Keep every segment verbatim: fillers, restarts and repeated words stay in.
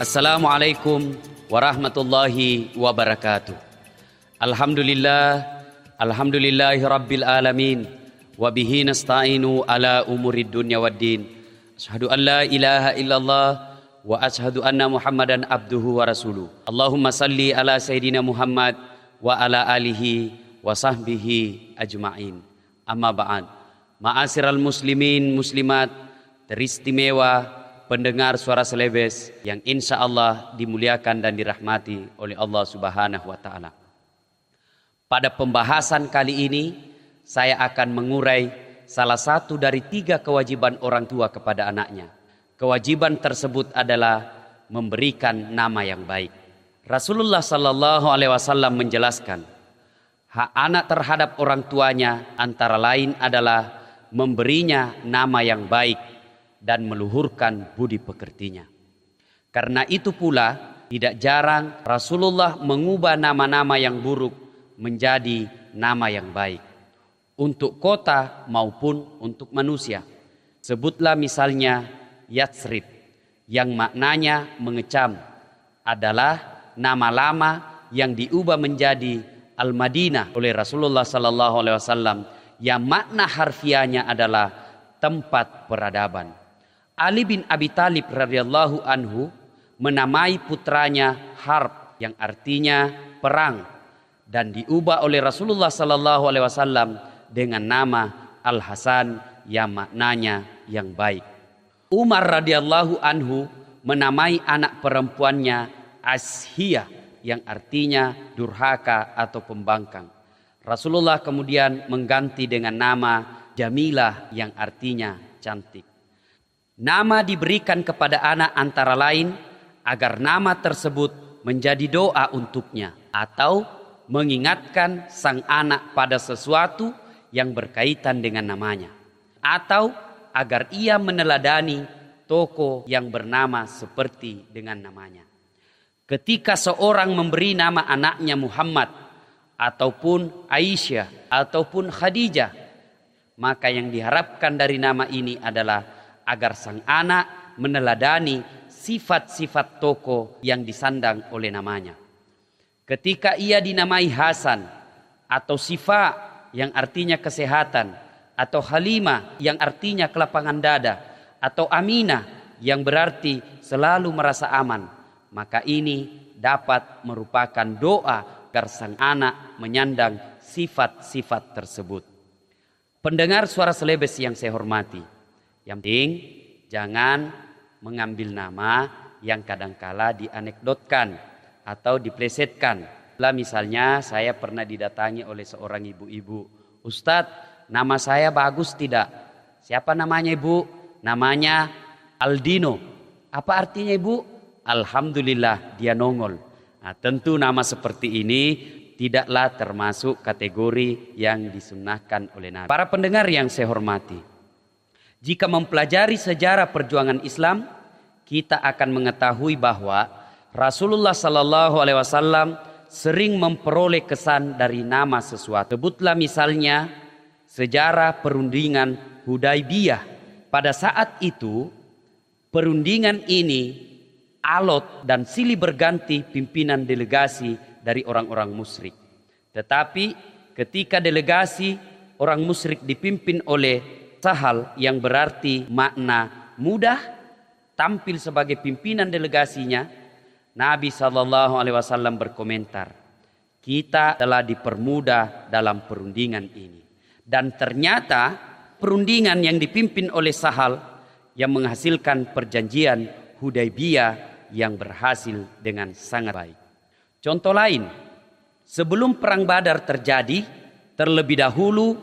Assalamualaikum warahmatullahi wabarakatuh. Alhamdulillah, alhamdulillahi rabbil alamin, wabihi nasta'inu ala umurid dunya waddin. Asyhadu an la ilaha illallah wa asyhadu anna Muhammadan abduhu wa rasuluh. Allahumma salli ala Sayyidina Muhammad wa ala alihi wa sahbihi ajma'in. Amma ba'd. Ma'asyiral muslimin muslimat, teristimewa pendengar suara Celebes yang insya Allah dimuliakan dan dirahmati oleh Allah Subhanahu wa Ta'ala. Pada pembahasan kali ini, saya akan mengurai salah satu dari tiga kewajiban orang tua kepada anaknya. Kewajiban tersebut adalah memberikan nama yang baik. Rasulullah Sallallahu Alaihi Wasallam menjelaskan, hak anak terhadap orang tuanya antara lain adalah memberinya nama yang baik dan meluhurkan budi pekertinya. Karena itu pula tidak jarang Rasulullah mengubah nama-nama yang buruk menjadi nama yang baik untuk kota maupun untuk manusia. Sebutlah misalnya Yatsrib yang maknanya mengecam, adalah nama lama yang diubah menjadi Al-Madinah oleh Rasulullah Sallallahu Alaihi Wasallam yang makna harfiahnya adalah tempat peradaban. Ali bin Abi Thalib radhiyallahu anhu menamai putranya Harb yang artinya perang dan diubah oleh Rasulullah sallallahu alaihi wasallam dengan nama Al Hasan yang maknanya yang baik. Umar radhiyallahu anhu menamai anak perempuannya Ashiyah yang artinya durhaka atau pembangkang. Rasulullah kemudian mengganti dengan nama Jamilah yang artinya cantik. Nama diberikan kepada anak antara lain agar nama tersebut menjadi doa untuknya atau mengingatkan sang anak pada sesuatu yang berkaitan dengan namanya, atau agar ia meneladani tokoh yang bernama seperti dengan namanya. Ketika seorang memberi nama anaknya Muhammad ataupun Aisyah ataupun Khadijah, maka yang diharapkan dari nama ini adalah agar sang anak meneladani sifat-sifat tokoh yang disandang oleh namanya. Ketika ia dinamai Hasan atau Sifa yang artinya kesehatan, atau Halimah yang artinya kelapangan dada, atau Aminah yang berarti selalu merasa aman, maka ini dapat merupakan doa agar sang anak menyandang sifat-sifat tersebut. Pendengar suara Celebes yang saya hormati, yang penting jangan mengambil nama yang kadangkala dianekdotkan atau diplesetkan. Lah misalnya saya pernah didatangi oleh seorang ibu-ibu, Ustadz, nama saya bagus tidak? Siapa namanya ibu? Namanya Aldino. Apa artinya ibu? Alhamdulillah dia nongol. Nah, tentu nama seperti ini tidaklah termasuk kategori yang disunnahkan oleh Nabi. Para pendengar yang saya hormati, jika mempelajari sejarah perjuangan Islam, kita akan mengetahui bahwa Rasulullah Sallallahu Alaihi Wasallam sering memperoleh kesan dari nama sesuatu. Sebutlah misalnya sejarah perundingan Hudaybiyah. Pada saat itu, perundingan ini alot dan silih berganti pimpinan delegasi dari orang-orang musyrik. Tetapi ketika delegasi orang musyrik dipimpin oleh Sahal yang berarti makna mudah, tampil sebagai pimpinan delegasinya, Nabi Sallallahu Alaihi Wasallam berkomentar, kita telah dipermudah dalam perundingan ini. Dan ternyata perundingan yang dipimpin oleh Sahal yang menghasilkan perjanjian Hudaybiyah yang berhasil dengan sangat baik. Contoh lain, sebelum perang Badar terjadi, terlebih dahulu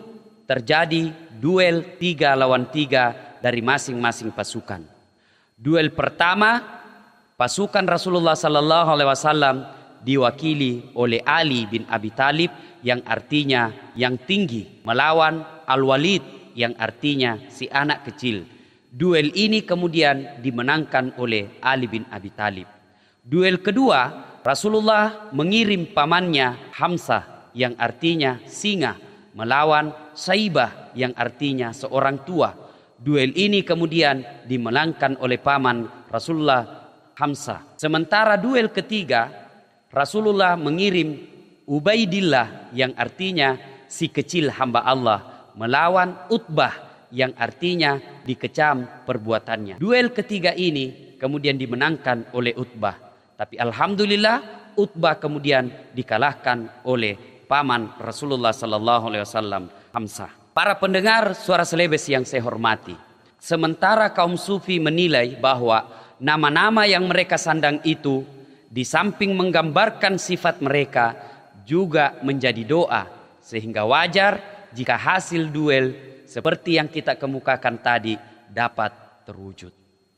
terjadi duel tiga lawan tiga dari masing-masing pasukan. Duel pertama, pasukan Rasulullah Sallallahu Alaihi Wasallam diwakili oleh Ali bin Abi Thalib yang artinya yang tinggi, melawan Al-Walid yang artinya si anak kecil. Duel ini kemudian dimenangkan oleh Ali bin Abi Thalib. Duel kedua, Rasulullah mengirim pamannya Hamzah yang artinya singa melawan Saibah yang artinya seorang tua. Duel ini kemudian dimenangkan oleh paman Rasulullah Hamzah. Sementara duel ketiga, Rasulullah mengirim Ubaidillah yang artinya si kecil hamba Allah melawan Utbah yang artinya dikecam perbuatannya. Duel ketiga ini kemudian dimenangkan oleh Utbah. Tapi alhamdulillah Utbah kemudian dikalahkan oleh paman Rasulullah sallallahu alaihi wasallam, Hamzah. Para pendengar Suara Selebes yang saya hormati, sementara kaum sufi menilai bahwa nama-nama yang mereka sandang itu di samping menggambarkan sifat mereka juga menjadi doa, sehingga wajar jika hasil duel seperti yang kita kemukakan tadi dapat terwujud.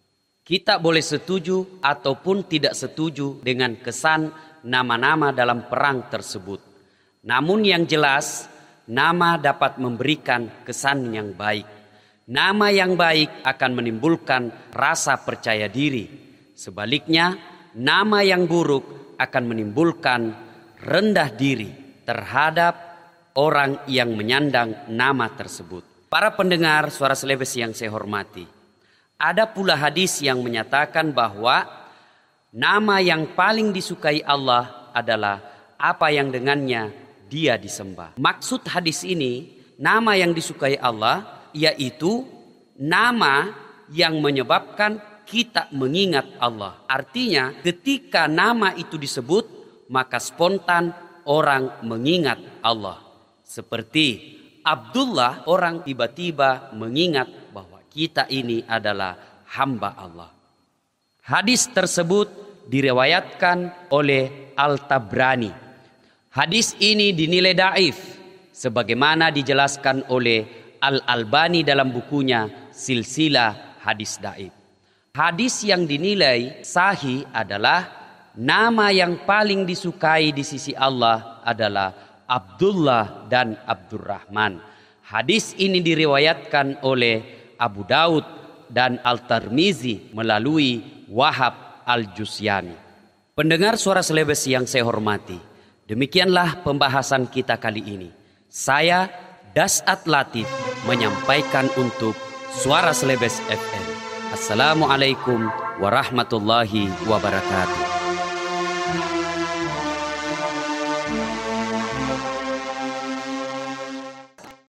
Kita boleh setuju ataupun tidak setuju dengan kesan nama-nama dalam perang tersebut. Namun yang jelas, nama dapat memberikan kesan yang baik. Nama yang baik akan menimbulkan rasa percaya diri. Sebaliknya, nama yang buruk akan menimbulkan rendah diri terhadap orang yang menyandang nama tersebut. Para pendengar Suara Selebes yang saya hormati, ada pula hadis yang menyatakan bahwa nama yang paling disukai Allah adalah apa yang dengannya dia disembah. Maksud hadis ini, nama yang disukai Allah yaitu nama yang menyebabkan kita mengingat Allah. Artinya ketika nama itu disebut, maka spontan orang mengingat Allah. Seperti Abdullah, orang tiba-tiba mengingat bahwa kita ini adalah hamba Allah. Hadis tersebut diriwayatkan oleh Al-Tabrani. Hadis ini dinilai dhaif sebagaimana dijelaskan oleh Al-Albani dalam bukunya Silsilah Hadis Dhaif. Hadis yang dinilai sahih adalah nama yang paling disukai di sisi Allah adalah Abdullah dan Abdurrahman. Hadis ini diriwayatkan oleh Abu Daud dan Al-Tirmizi melalui Wahab Al-Jusyani. Pendengar Suara Selebes yang saya hormati, demikianlah pembahasan kita kali ini. Saya Dasat Latif menyampaikan untuk Suara Selebes F M. Assalamualaikum warahmatullahi wabarakatuh.